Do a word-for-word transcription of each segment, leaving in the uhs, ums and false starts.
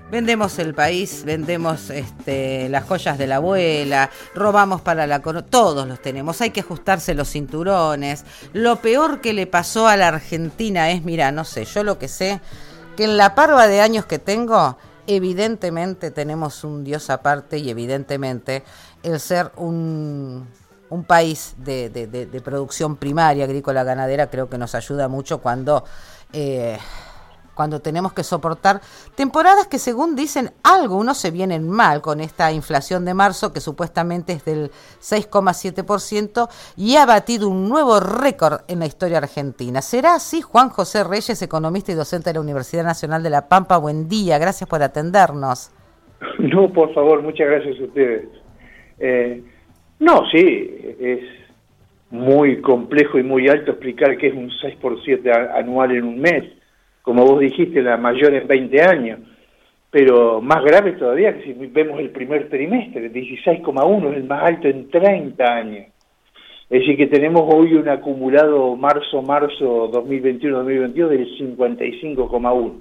Vendemos el país, vendemos este, las joyas de la abuela, robamos para la coro- todos los tenemos, hay que ajustarse los cinturones. Lo peor que le pasó a la Argentina es, mira, no sé, yo lo que sé, que en la parva de años que tengo, evidentemente tenemos un Dios aparte y evidentemente el ser un, un país de, de, de, de producción primaria, agrícola, ganadera, creo que nos ayuda mucho cuando... Eh, cuando tenemos que soportar temporadas que, según dicen, algunos se vienen mal con esta inflación de marzo, que supuestamente es del seis coma siete por ciento y ha batido un nuevo récord en la historia argentina. ¿Será así? Juan José Reyes, economista y docente de la Universidad Nacional de La Pampa, buen día, gracias por atendernos. No, por favor, muchas gracias a ustedes. Eh, no, sí, es muy complejo y muy alto explicar que es un seis por ciento anual en un mes. Como vos dijiste, la mayor en veinte años, pero más grave todavía que si vemos el primer trimestre, dieciséis coma uno, es el más alto en treinta años. Es decir, que tenemos hoy un acumulado marzo-marzo dos mil veintiuno dos mil veintidós del cincuenta y cinco coma uno.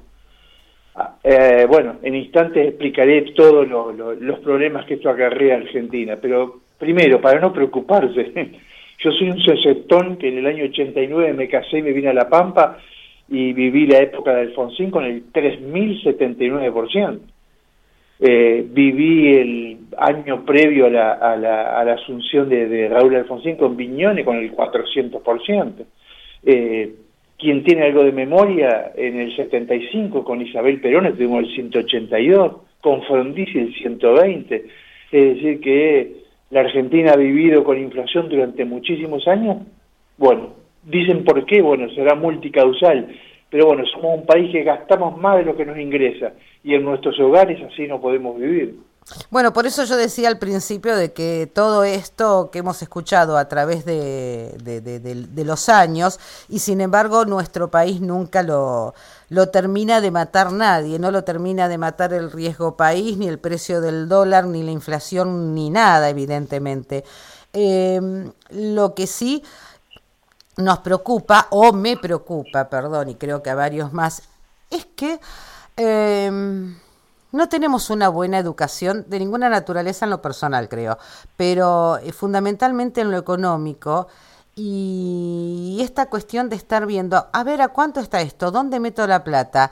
Eh, bueno, en instantes explicaré todos lo, lo, los problemas que esto acarrea a Argentina, pero primero, para no preocuparse, yo soy un sesentón que en el año ochenta y nueve me casé y me vine a La Pampa, y viví la época de Alfonsín con el tres mil setenta y nueve por ciento. Eh, viví el año previo a la, a la, a la asunción de, de Raúl Alfonsín con Viñone con el cuatrocientos por ciento. Eh, quien tiene algo de memoria, en el setenta y cinco con Isabel Perón tuvimos el ciento ochenta y dos, con Frondizi el ciento veinte. Es decir, que la Argentina ha vivido con inflación durante muchísimos años. Bueno, dicen por qué, bueno, será multicausal, pero bueno, somos un país que gastamos más de lo que nos ingresa y en nuestros hogares así no podemos vivir. Bueno, por eso yo decía al principio de que todo esto que hemos escuchado a través de, de, de, de, de los años, y sin embargo nuestro país nunca lo, lo termina de matar nadie, no lo termina de matar el riesgo país, ni el precio del dólar, ni la inflación, ni nada, evidentemente. Eh, lo que sí nos preocupa, o me preocupa, perdón, y creo que a varios más, es que eh, no tenemos una buena educación de ninguna naturaleza en lo personal, creo, pero eh, fundamentalmente en lo económico, y esta cuestión de estar viendo, a ver, ¿a cuánto está esto? ¿Dónde meto la plata?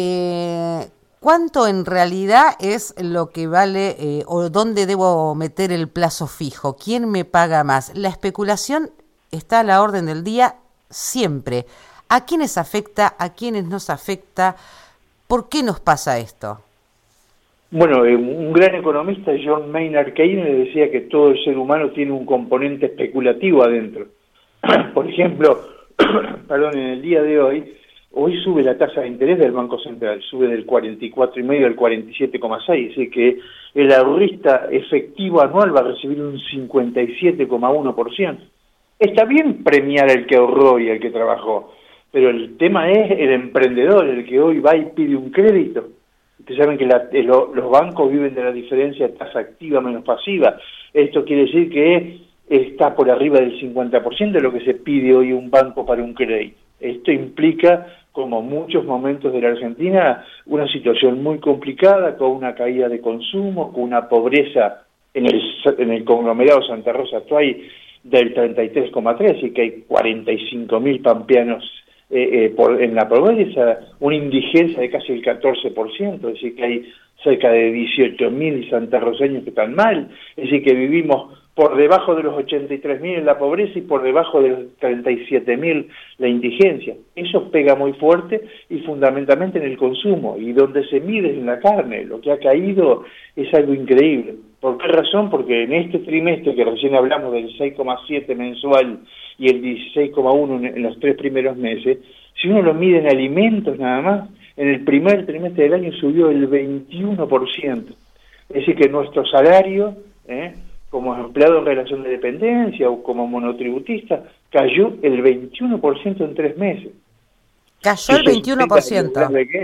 Eh, ¿Cuánto en realidad es lo que vale eh, o dónde debo meter el plazo fijo? ¿Quién me paga más? La especulación está a la orden del día siempre. ¿A quiénes afecta? ¿A quiénes nos afecta? ¿Por qué nos pasa esto? Bueno, un gran economista, John Maynard Keynes, decía que todo el ser humano tiene un componente especulativo adentro. Por ejemplo, perdón, en el día de hoy, hoy sube la tasa de interés del Banco Central, sube del cuarenta y cuatro coma cinco al cuarenta y siete coma seis, es decir que el ahorrista efectivo anual va a recibir un cincuenta y siete coma uno por ciento. Está bien premiar al que ahorró y al que trabajó, pero el tema es el emprendedor, el que hoy va y pide un crédito. Ustedes saben que la, lo, los bancos viven de la diferencia de tasa activa menos pasiva. Esto quiere decir que está por arriba del cincuenta por ciento de lo que se pide hoy un banco para un crédito. Esto implica, como muchos momentos de la Argentina, una situación muy complicada, con una caída de consumo, con una pobreza en el, en el conglomerado Santa Rosa Tuay del treinta y tres coma tres, y que hay cuarenta y cinco mil pampeanos eh, eh, por, en la pobreza, una indigencia de casi el catorce por ciento, es decir que hay cerca de dieciocho mil santarroseños que están mal, es decir que vivimos por debajo de los ochenta y tres mil en la pobreza y por debajo de los treinta y siete mil la indigencia. Eso pega muy fuerte y fundamentalmente en el consumo, y donde se mide en la carne. Lo que ha caído es algo increíble. ¿Por qué razón? Porque en este trimestre que recién hablamos del seis coma siete mensual y el dieciséis coma uno en los tres primeros meses, si uno lo mide en alimentos nada más, en el primer trimestre del año subió el veintiuno por ciento. Es decir que nuestro salario, ¿eh? como empleado en relación de dependencia o como monotributista, cayó el veintiuno por ciento en tres meses. ¿Cayó el veintiuno por ciento?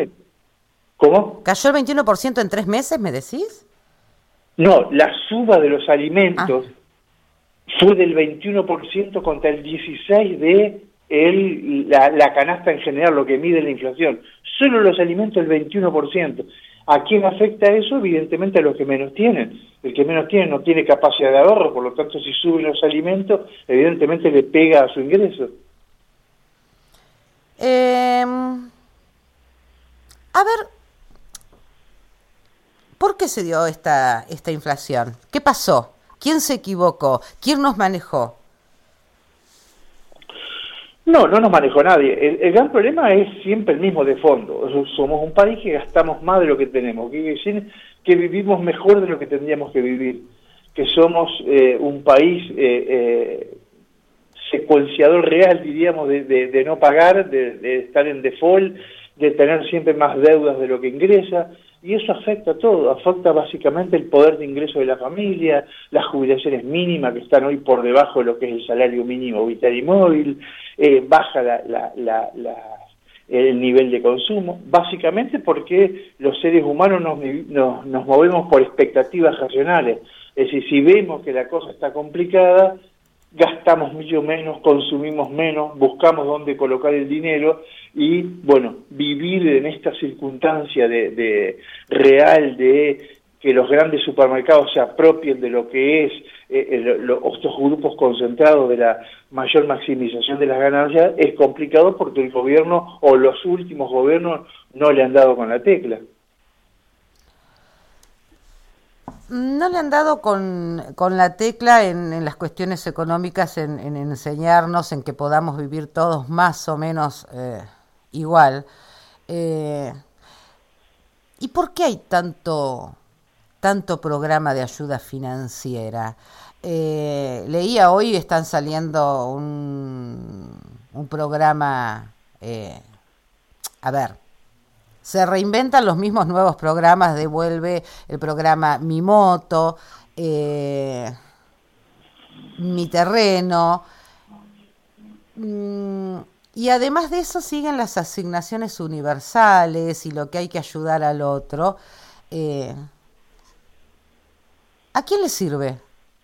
¿Cómo? ¿Cayó el veintiuno por ciento en tres meses, me decís? No, la suba de los alimentos ah. fue del veintiuno por ciento contra el dieciséis por ciento de el, la, la canasta en general, lo que mide la inflación. Solo los alimentos el veintiuno por ciento. ¿A quién afecta eso? Evidentemente a los que menos tienen. El que menos tiene no tiene capacidad de ahorro, por lo tanto si suben los alimentos, evidentemente le pega a su ingreso. Eh, a ver, ¿por qué se dio esta, esta inflación? ¿Qué pasó? ¿Quién se equivocó? ¿Quién nos manejó? No, no nos manejó nadie. El, el gran problema es siempre el mismo de fondo. Somos un país que gastamos más de lo que tenemos, que, que vivimos mejor de lo que tendríamos que vivir, que somos eh, un país eh, eh, secuenciador real, diríamos, de, de, de no pagar, de, de estar en default, de tener siempre más deudas de lo que ingresa, y eso afecta a todo, afecta básicamente el poder de ingreso de la familia, las jubilaciones mínimas que están hoy por debajo de lo que es el salario mínimo vital y móvil, eh, baja la, la, la, la, el nivel de consumo, básicamente porque los seres humanos nos, nos, nos movemos por expectativas racionales, es decir, si vemos que la cosa está complicada, gastamos mucho menos, consumimos menos, buscamos dónde colocar el dinero y, bueno, vivir en esta circunstancia de, de real de que los grandes supermercados se apropien de lo que es eh, el, lo, estos grupos concentrados de la mayor maximización de las ganancias, es complicado porque el gobierno o los últimos gobiernos no le han dado con la tecla. No le han dado con, con la tecla en, en las cuestiones económicas, en, en enseñarnos, en que podamos vivir todos más o menos eh, igual. Eh, ¿Y por qué hay tanto, tanto programa de ayuda financiera? Eh, leía hoy, están saliendo un, un programa, eh, a ver, se reinventan los mismos nuevos programas, devuelve el programa Mi Moto, eh, Mi Terreno, mm, y además de eso siguen las asignaciones universales y lo que hay que ayudar al otro. Eh, ¿A quién le sirve?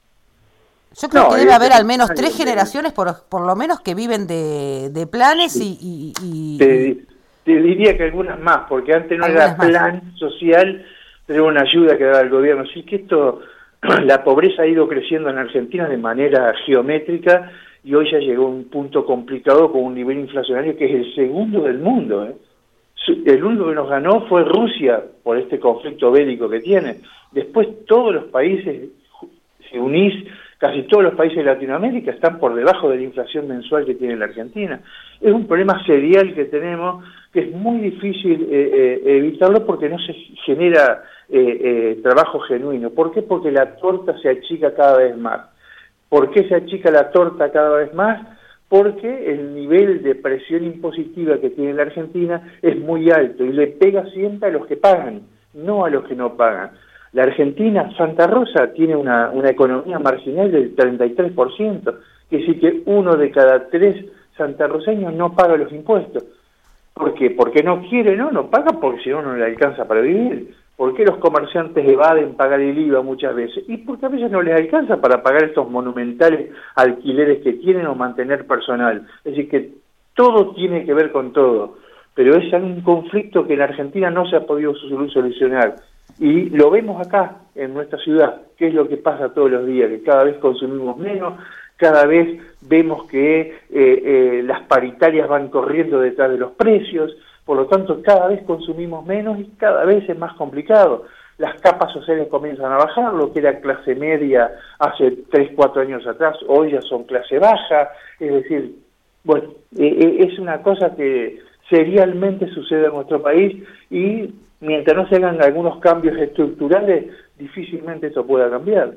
Yo creo no, que debe haber al menos tres generaciones, por, por lo menos, que viven de, de planes sí. y... y, y Te, te diría que algunas más, porque antes no era plan más. social, pero una ayuda que daba el gobierno. Así que esto, la pobreza ha ido creciendo en Argentina de manera geométrica y hoy ya llegó a un punto complicado con un nivel inflacionario que es el segundo del mundo. ¿eh? El único que nos ganó fue Rusia por este conflicto bélico que tiene. Después todos los países, si unís, casi todos los países de Latinoamérica están por debajo de la inflación mensual que tiene la Argentina. Es un problema serial que tenemos, que es muy difícil eh, eh, evitarlo porque no se genera eh, eh, trabajo genuino. ¿Por qué? Porque la torta se achica cada vez más. ¿Por qué se achica la torta cada vez más? Porque el nivel de presión impositiva que tiene la Argentina es muy alto y le pega siempre a los que pagan, no a los que no pagan. La Argentina, Santa Rosa, tiene una, una economía marginal del treinta y tres por ciento, que decir que uno de cada tres santarroseños no paga los impuestos. ¿Por qué? Porque no quiere, no, no paga porque si no, no le alcanza para vivir. ¿Por qué los comerciantes evaden pagar el I V A muchas veces? Y porque a veces no les alcanza para pagar estos monumentales alquileres que tienen o mantener personal. Es decir, que todo tiene que ver con todo, pero es un conflicto que en Argentina no se ha podido solucionar. Y lo vemos acá, en nuestra ciudad, que es lo que pasa todos los días, que cada vez consumimos menos, cada vez vemos que eh, eh, las paritarias van corriendo detrás de los precios, por lo tanto cada vez consumimos menos y cada vez es más complicado. Las capas sociales comienzan a bajar, lo que era clase media hace tres, cuatro años atrás, hoy ya son clase baja, es decir, bueno, eh, es una cosa que serialmente sucede en nuestro país y mientras no se hagan algunos cambios estructurales, difícilmente esto pueda cambiar.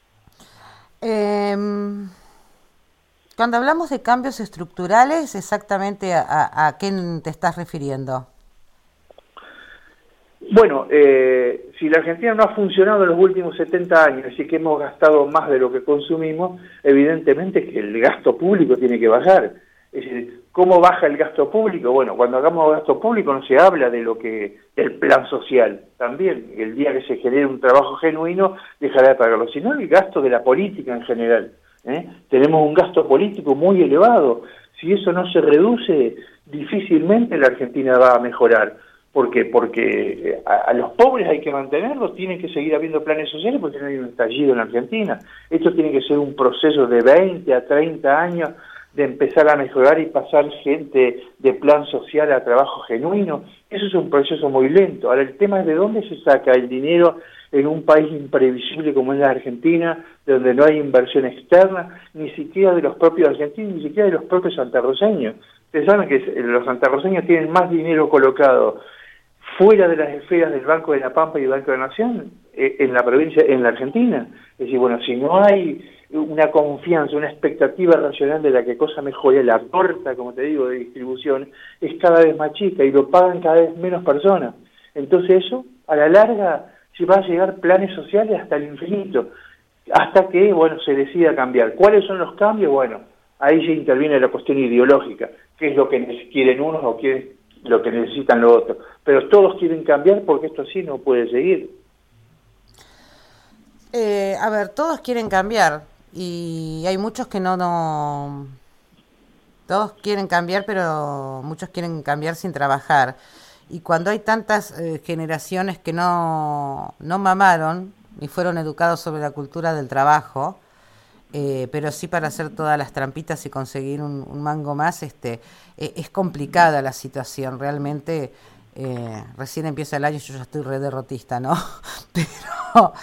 Eh, cuando hablamos de cambios estructurales, exactamente a, a, a qué te estás refiriendo. Bueno, eh, si la Argentina no ha funcionado en los últimos setenta años, así que hemos gastado más de lo que consumimos, evidentemente que el gasto público tiene que bajar. Es decir, ¿cómo baja el gasto público? Bueno, cuando hagamos gasto público no se habla de lo que del plan social. También, el día que se genere un trabajo genuino, dejará de pagarlo. Sino el gasto de la política en general. ¿eh? Tenemos un gasto político muy elevado. Si eso no se reduce, difícilmente la Argentina va a mejorar. ¿Por qué? Porque a, a los pobres hay que mantenerlos, tienen que seguir habiendo planes sociales porque no hay un estallido en Argentina. Esto tiene que ser un proceso de veinte a treinta años de empezar a mejorar y pasar gente de plan social a trabajo genuino. Eso es un proceso muy lento. Ahora, el tema es de dónde se saca el dinero en un país imprevisible como es la Argentina, donde no hay inversión externa, ni siquiera de los propios argentinos, ni siquiera de los propios santarroceños. Ustedes saben que los santarroceños tienen más dinero colocado fuera de las esferas del Banco de la Pampa y del Banco de la Nación, eh, en la provincia, en la Argentina. Es decir, bueno, si no hay una confianza, una expectativa racional de la que cosa mejore, la torta, como te digo, de distribución, es cada vez más chica y lo pagan cada vez menos personas. Entonces eso, a la larga, se va a llegar planes sociales hasta el infinito, hasta que, bueno, se decida cambiar. ¿Cuáles son los cambios? Bueno, ahí ya interviene la cuestión ideológica, qué es lo que quieren unos o qué es lo que necesitan los otros. Pero todos quieren cambiar porque esto así no puede seguir. Eh, a ver, todos quieren cambiar y hay muchos que no, no... Todos quieren cambiar, pero muchos quieren cambiar sin trabajar. Y cuando hay tantas eh, generaciones que no, no mamaron ni fueron educados sobre la cultura del trabajo, eh, pero sí para hacer todas las trampitas y conseguir un, un mango más, este, eh, es complicada la situación. Realmente, eh, recién empieza el año y yo ya estoy re derrotista, ¿no? Pero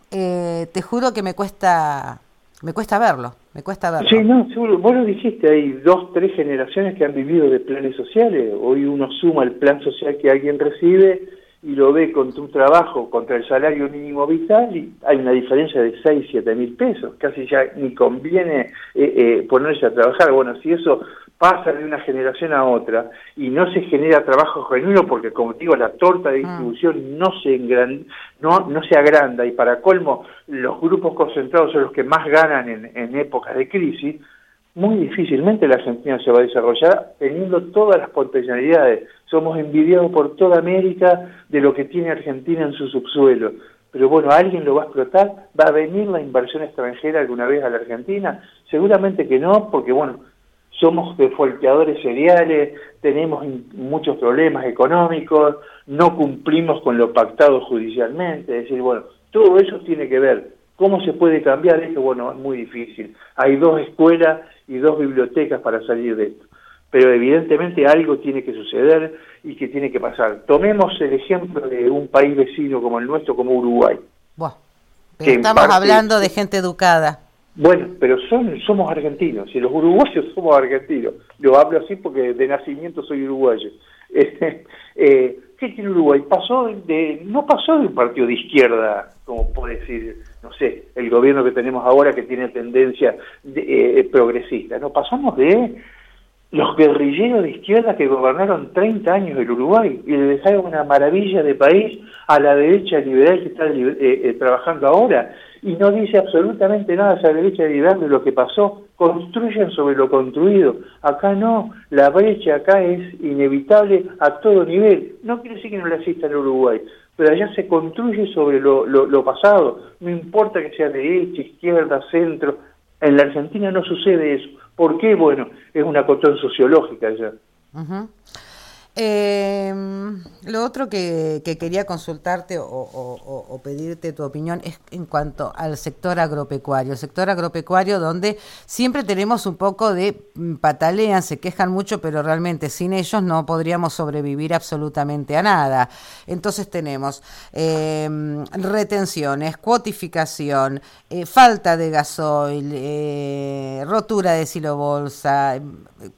eh, te juro que me cuesta... Me cuesta verlo, me cuesta verlo. Sí, no, seguro. Vos lo dijiste, hay dos, tres generaciones que han vivido de planes sociales. Hoy uno suma el plan social que alguien recibe y lo ve contra un trabajo, contra el salario mínimo vital, y hay una diferencia de seis, siete mil pesos. Casi ya ni conviene eh, eh, ponerse a trabajar. Bueno, si eso pasa de una generación a otra y no se genera trabajo genuino, porque como te digo, la torta de distribución no se engran, no, no se agranda, y para colmo los grupos concentrados son los que más ganan en, en épocas de crisis, muy difícilmente la Argentina se va a desarrollar teniendo todas las potencialidades. Somos envidiados por toda América de lo que tiene Argentina en su subsuelo. Pero bueno, ¿alguien lo va a explotar? ¿Va a venir la inversión extranjera alguna vez a la Argentina? Seguramente que no, porque bueno, somos defolteadores seriales, tenemos muchos problemas económicos, no cumplimos con lo pactado judicialmente. Es decir, bueno, todo eso tiene que ver. ¿Cómo se puede cambiar esto? Bueno, es muy difícil. Hay dos escuelas y dos bibliotecas para salir de esto. Pero evidentemente algo tiene que suceder y que tiene que pasar. Tomemos el ejemplo de un país vecino como el nuestro, como Uruguay. Buah, pero estamos parte, hablando de gente educada. Bueno, pero son somos argentinos, y los uruguayos somos argentinos. Lo hablo así porque de nacimiento soy uruguayo. Eh, eh, ¿Qué tiene Uruguay? Pasó de, no pasó de un partido de izquierda, como puede decir, no sé, el gobierno que tenemos ahora que tiene tendencia de, eh, progresista. No, pasamos de los guerrilleros de izquierda que gobernaron treinta años el Uruguay y le dejaron una maravilla de país a la derecha liberal que está eh, eh, trabajando ahora, y no dice absolutamente nada esa derecha liberal de lo que pasó. Construyen sobre lo construido. Acá no, la brecha acá es inevitable a todo nivel. No quiere decir que no la exista en Uruguay, pero allá se construye sobre lo, lo, lo pasado. No importa que sea derecha, izquierda, centro. En la Argentina no sucede eso. ¿Por qué? Bueno, es una cuestión sociológica allá. Uh-huh. Eh, lo otro que, que quería consultarte o, o, o pedirte tu opinión es en cuanto al sector agropecuario. El sector agropecuario donde siempre tenemos un poco de patalean, se quejan mucho, pero realmente sin ellos no podríamos sobrevivir absolutamente a nada. Entonces tenemos eh, retenciones, cuotificación, eh, falta de gasoil, eh, rotura de silobolsa, eh,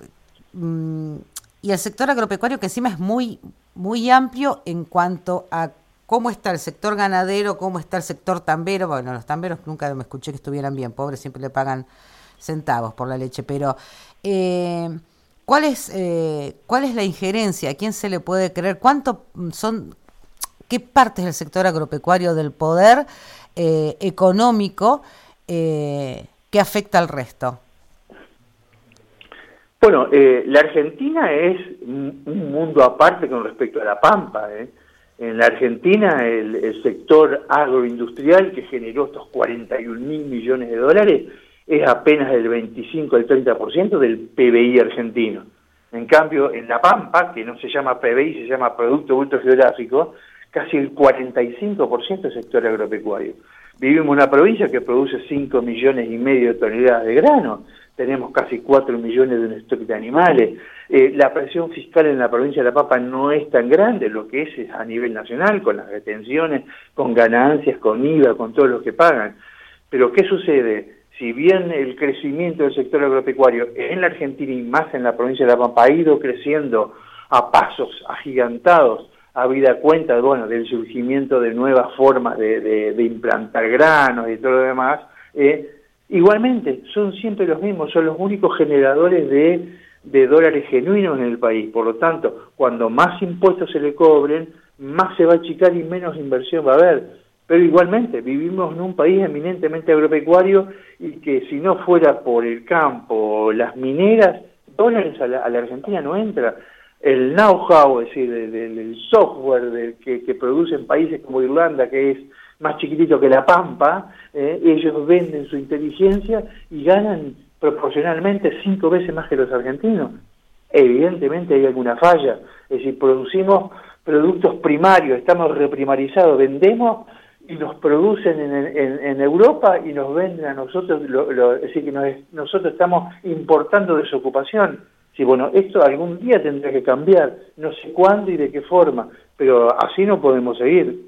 eh, y el sector agropecuario que encima es muy, muy amplio en cuanto a cómo está el sector ganadero, cómo está el sector tambero. Bueno, los tamberos nunca me escuché que estuvieran bien, pobres, siempre le pagan centavos por la leche, pero eh, ¿cuál es, eh, cuál es la injerencia? ¿A quién se le puede creer? ¿Cuánto son, qué partes del sector agropecuario del poder eh, económico eh, que afecta al resto? Bueno, eh, la Argentina es un mundo aparte con respecto a la Pampa. ¿eh? En la Argentina el, el sector agroindustrial que generó estos cuarenta y un mil millones de dólares es apenas el veinticinco al treinta por ciento del P B I argentino. En cambio, en La Pampa, que no se llama P B I, se llama Producto Bruto Geográfico, casi el cuarenta y cinco por ciento es sector agropecuario. Vivimos en una provincia que produce cinco millones y medio de toneladas de grano, tenemos casi cuatro millones de un stock de animales, eh, la presión fiscal en la provincia de La Pampa no es tan grande, lo que es es a nivel nacional, con las retenciones, con ganancias, con I V A, con todos los que pagan. Pero ¿qué sucede? Si bien el crecimiento del sector agropecuario en la Argentina y más en la provincia de La Pampa ha ido creciendo a pasos agigantados, habida cuenta, bueno, del surgimiento de nuevas formas de, de, de implantar granos y todo lo demás, eh, igualmente son siempre los mismos, son los únicos generadores de, de dólares genuinos en el país. Por lo tanto, cuando más impuestos se le cobren, más se va a achicar y menos inversión va a haber. Pero igualmente, vivimos en un país eminentemente agropecuario y que si no fuera por el campo, las mineras, dólares a la, a la Argentina no entra. El know-how, es decir, del, del software del que, que producen países como Irlanda, que es más chiquitito que La Pampa, eh, ellos venden su inteligencia y ganan proporcionalmente cinco veces más que los argentinos. Evidentemente hay alguna falla, es decir, producimos productos primarios, estamos reprimarizados, vendemos y los producen en, en, en Europa y nos venden a nosotros, lo, lo, es decir, que nos, nosotros estamos importando desocupación. Sí, bueno, esto algún día tendrá que cambiar, no sé cuándo y de qué forma, pero así no podemos seguir.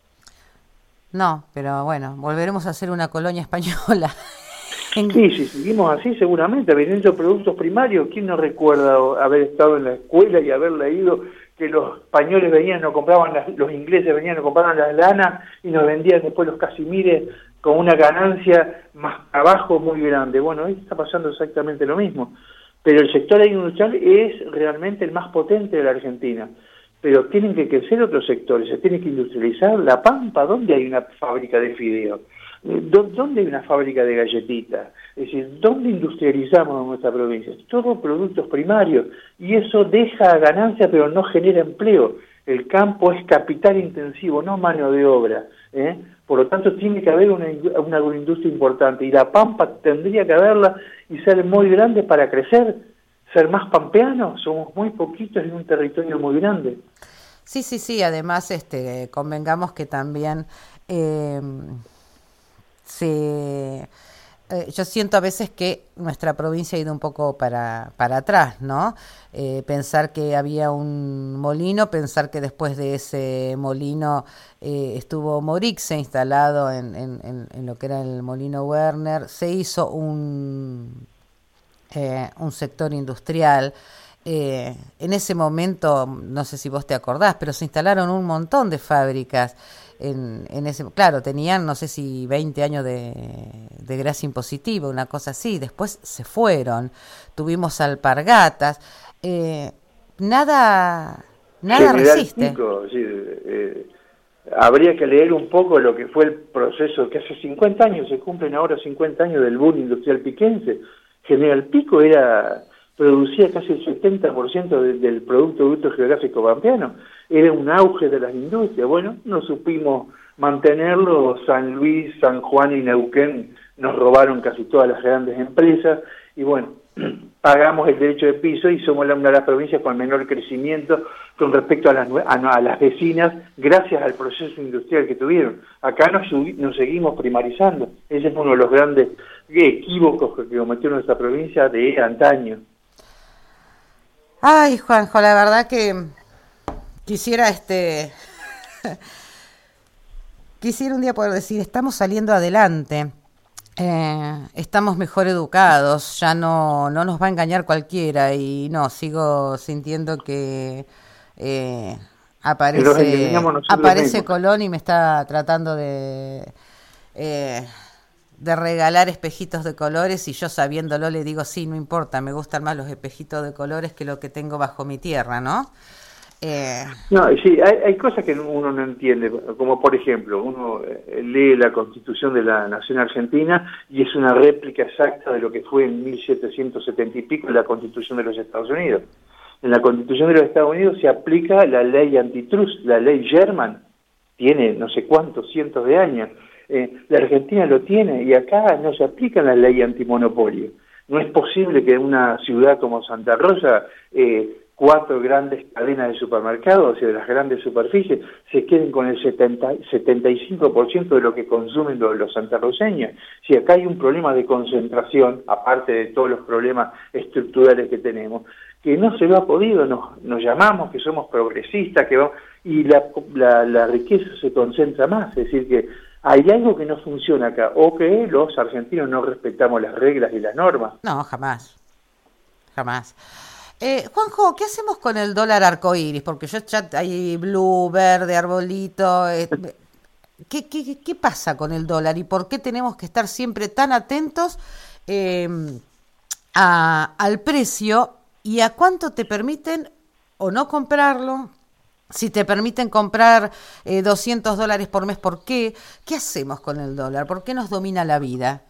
No, pero bueno, volveremos a ser una colonia española. Sí, si seguimos así, seguramente, vendiendo productos primarios. ¿Quién no recuerda haber estado en la escuela y haber leído que los españoles venían, no compraban las, los ingleses venían, no compraban las lanas y nos vendían después los casimires con una ganancia más trabajo muy grande? Bueno, ahí está pasando exactamente lo mismo. Pero el sector agroindustrial es realmente el más potente de la Argentina. Pero tienen que crecer otros sectores, se tiene que industrializar. La Pampa, ¿dónde hay una fábrica de fideos? ¿Dónde hay una fábrica de galletitas? Es decir, ¿dónde industrializamos en nuestra provincia? Todos productos primarios, y eso deja ganancia pero no genera empleo. El campo es capital intensivo, no mano de obra, ¿eh? Por lo tanto tiene que haber una, una agroindustria importante, y La Pampa tendría que haberla y ser muy grande para crecer, ser más pampeanos. Somos muy poquitos en un territorio muy grande. Sí, sí, sí, además este convengamos que también eh, se... Eh, yo siento a veces que nuestra provincia ha ido un poco para, para atrás, ¿no? Eh, pensar que había un molino, pensar que después de ese molino eh, estuvo Morixe instalado en, en, en, en lo que era el molino Werner, se hizo un, eh, un sector industrial. Eh, en ese momento, no sé si vos te acordás, pero se instalaron un montón de fábricas. En, en ese, claro, tenían, no sé si veinte años de, de gracia impositiva, una cosa así. Después se fueron, tuvimos alpargatas. Eh, nada, nada General resiste. Pico, sí, eh, habría que leer un poco lo que fue el proceso, que hace cincuenta años, se cumplen ahora cincuenta años del boom industrial piquense. General Pico era... producía casi el setenta por ciento de, del Producto Bruto Geográfico pampeano. Era un auge de las industrias. Bueno, no supimos mantenerlo. San Luis, San Juan y Neuquén nos robaron casi todas las grandes empresas. Y bueno, pagamos el derecho de piso y somos la, una de las provincias con menor crecimiento con respecto a las, a, a las vecinas, gracias al proceso industrial que tuvieron. Acá nos, nos seguimos primarizando. Ese es uno de los grandes equívocos que cometió nuestra provincia de antaño. Ay, Juanjo, la verdad que quisiera este quisiera un día poder decir, estamos saliendo adelante, eh, estamos mejor educados, ya no, no nos va a engañar cualquiera, y no, sigo sintiendo que eh, aparece, aparece Colón y me está tratando de... Eh, de regalar espejitos de colores, y yo sabiéndolo le digo, sí, no importa, me gustan más los espejitos de colores que lo que tengo bajo mi tierra, ¿no? Eh... No, sí, hay, hay cosas que uno no entiende, como por ejemplo, uno lee la Constitución de la Nación Argentina y es una réplica exacta de lo que fue en mil setecientos setenta y pico la Constitución de los Estados Unidos. En la Constitución de los Estados Unidos se aplica la ley antitrust, la ley Sherman, tiene no sé cuántos cientos de años. Eh, la Argentina lo tiene y acá no se aplica la ley antimonopolio. No es posible que en una ciudad como Santa Rosa, eh, cuatro grandes cadenas de supermercados y de las grandes superficies se queden con el setenta, setenta y cinco por ciento de lo que consumen los, los santarroceños. Si acá hay un problema de concentración, aparte de todos los problemas estructurales que tenemos, que no se lo ha podido, nos, nos llamamos que somos progresistas, que vamos, y la, la, la riqueza se concentra más, es decir que hay algo que no funciona acá, o que los argentinos no respetamos las reglas y las normas. No, jamás, jamás. Eh, Juanjo, ¿qué hacemos con el dólar arcoíris? Porque yo ya hay blue, verde, arbolito. Eh, ¿qué, qué, ¿Qué pasa con el dólar y por qué tenemos que estar siempre tan atentos eh, a, al precio y a cuánto te permiten o no comprarlo? Si te permiten comprar eh, doscientos dólares por mes, ¿por qué? ¿Qué hacemos con el dólar? ¿Por qué nos domina la vida?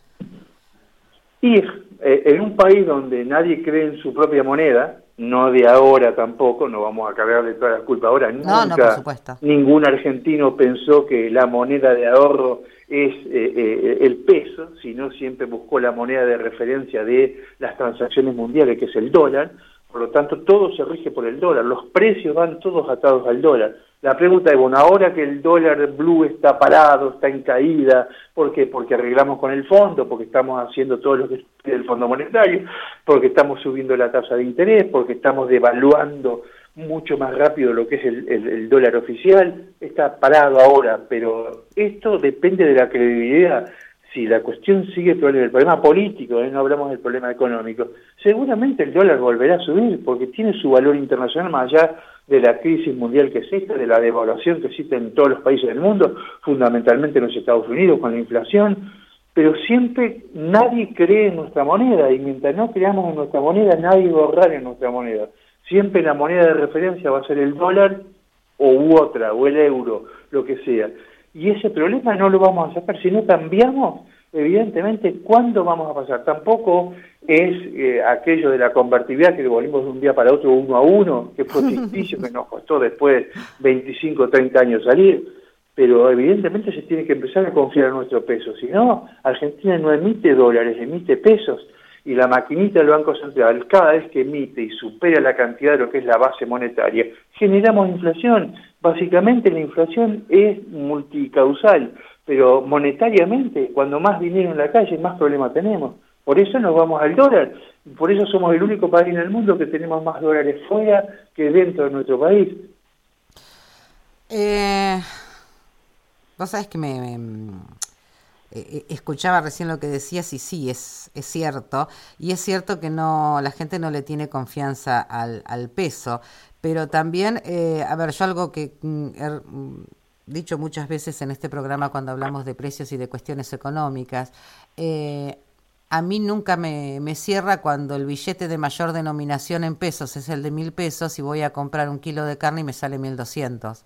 Y eh, en un país donde nadie cree en su propia moneda, no de ahora tampoco, no vamos a cargarle toda la culpa ahora, nunca no, no, por supuesto. Ningún argentino pensó que la moneda de ahorro es eh, eh, el peso, sino siempre buscó la moneda de referencia de las transacciones mundiales, que es el dólar. Por lo tanto, todo se rige por el dólar, los precios van todos atados al dólar. La pregunta es, bueno, ahora que el dólar blue está parado, está en caída, ¿por qué? Porque arreglamos con el fondo, porque estamos haciendo todo lo que pide el Fondo Monetario, porque estamos subiendo la tasa de interés, porque estamos devaluando mucho más rápido lo que es el, el, el dólar oficial, está parado ahora, pero esto depende de la credibilidad. Si la cuestión sigue el problema, el problema político, ¿eh? No hablamos del problema económico, seguramente el dólar volverá a subir porque tiene su valor internacional más allá de la crisis mundial que existe, de la devaluación que existe en todos los países del mundo, fundamentalmente en los Estados Unidos con la inflación, pero siempre nadie cree en nuestra moneda y mientras no creamos en nuestra moneda nadie va a ahorrar en nuestra moneda. Siempre la moneda de referencia va a ser el dólar o u otra, o el euro, lo que sea. Y ese problema no lo vamos a sacar. Si no cambiamos, evidentemente, ¿cuándo vamos a pasar? Tampoco es eh, aquello de la convertibilidad que volvimos de un día para otro uno a uno, que fue ficticio, que nos costó después veinticinco o treinta años salir. Pero evidentemente se tiene que empezar a confiar en nuestro peso. Si no, Argentina no emite dólares, emite pesos. Y la maquinita del Banco Central, cada vez que emite y supera la cantidad de lo que es la base monetaria, generamos inflación. Básicamente la inflación es multicausal, pero monetariamente, cuando más dinero en la calle, más problemas tenemos. Por eso nos vamos al dólar. Por eso somos el único país en el mundo que tenemos más dólares fuera que dentro de nuestro país. Eh, vos sabés que me... me... Eh, escuchaba recién lo que decías y sí, es, es cierto, y es cierto que no la gente no le tiene confianza al, al peso, pero también, eh, a ver, yo algo que mm, he mm, dicho muchas veces en este programa cuando hablamos de precios y de cuestiones económicas, eh, a mí nunca me, me cierra cuando el billete de mayor denominación en pesos es el de mil pesos y voy a comprar un kilo de carne y me sale mil doscientos.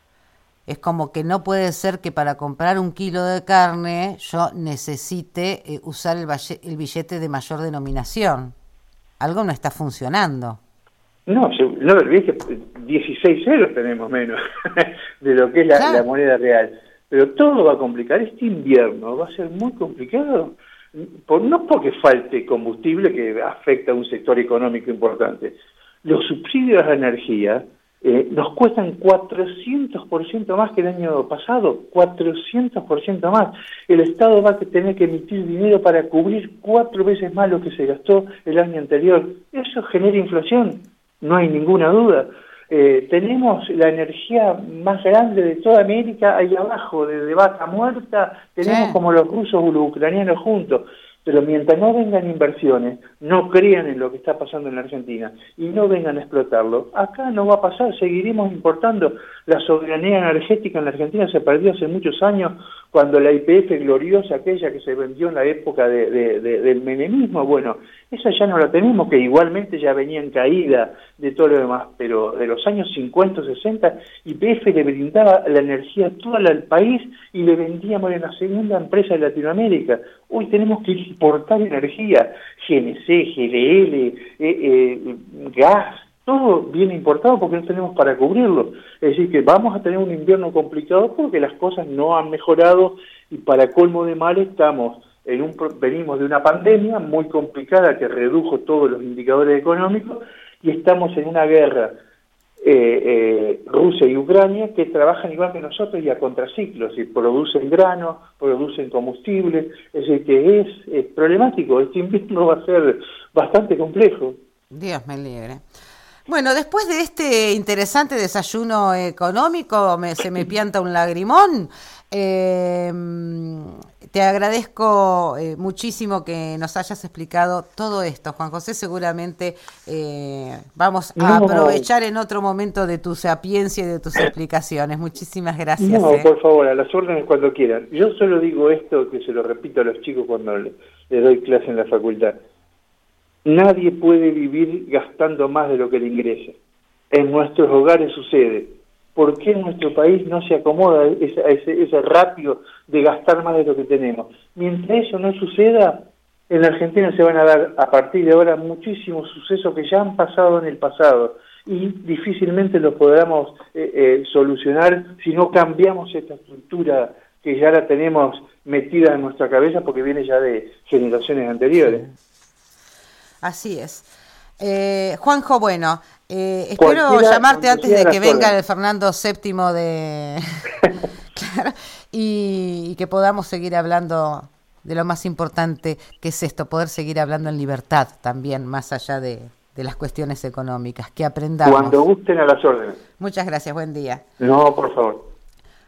Es como que no puede ser que para comprar un kilo de carne yo necesite eh, usar el, el billete de mayor denominación. Algo no está funcionando. No, no olvides que dieciséis ceros tenemos menos de lo que es la, claro. la moneda real. Pero todo va a complicar. Este invierno va a ser muy complicado. Por, no porque falte combustible que afecta a un sector económico importante. Los subsidios a la energía Eh, nos cuestan cuatrocientos por ciento más que el año pasado, cuatrocientos por ciento más. El Estado va a tener que emitir dinero para cubrir cuatro veces más lo que se gastó el año anterior. Eso genera inflación, no hay ninguna duda. Eh, tenemos la energía más grande de toda América ahí abajo, de, de vaca muerta, tenemos sí. como los rusos o los ucranianos juntos. Pero mientras no vengan inversiones, no crean en lo que está pasando en la Argentina y no vengan a explotarlo, acá no va a pasar, seguiremos importando. La soberanía energética en la Argentina se perdió hace muchos años cuando la Y P F gloriosa, aquella que se vendió en la época de, de, de, del menemismo, bueno, esa ya no la tenemos, que igualmente ya venía en caída de todo lo demás, pero de los años cincuenta, sesenta, Y P F le brindaba la energía toda al país y le vendíamos en la segunda empresa de Latinoamérica. Hoy tenemos que importar energía, G N C, G L L, eh, eh, gas, todo viene importado porque no tenemos para cubrirlo. Es decir, que vamos a tener un invierno complicado porque las cosas no han mejorado y para colmo de mal estamos en un, venimos de una pandemia muy complicada que redujo todos los indicadores económicos y estamos en una guerra eh, eh, Rusia y Ucrania que trabajan igual que nosotros y a contraciclos, y producen grano, producen combustible, es decir, que es, es problemático. Este invierno va a ser bastante complejo. Dios me libre. Bueno, después de este interesante desayuno económico, me, se me pianta un lagrimón. Eh, te agradezco eh, muchísimo que nos hayas explicado todo esto, Juan José. Seguramente eh, vamos a no. aprovechar en otro momento de tu sapiencia y de tus explicaciones. Muchísimas gracias. No, eh. por favor, a las órdenes cuando quieran. Yo solo digo esto, que se lo repito a los chicos cuando les le doy clase en la facultad. Nadie puede vivir gastando más de lo que le ingresa. En nuestros hogares sucede. ¿Por qué en nuestro país no se acomoda ese, ese, ese ratio de gastar más de lo que tenemos? Mientras eso no suceda, en la Argentina se van a dar a partir de ahora muchísimos sucesos que ya han pasado en el pasado y difícilmente los podamos eh, eh, solucionar si no cambiamos esta estructura que ya la tenemos metida en nuestra cabeza porque viene ya de generaciones anteriores. Así es. Eh, Juanjo, bueno, eh, espero cualquiera, llamarte antes de que venga el Fernando séptimo de claro, y, y que podamos seguir hablando de lo más importante que es esto, poder seguir hablando en libertad también, más allá de, de las cuestiones económicas, que aprendamos. Cuando gusten, a las órdenes. Muchas gracias, buen día. No, por favor.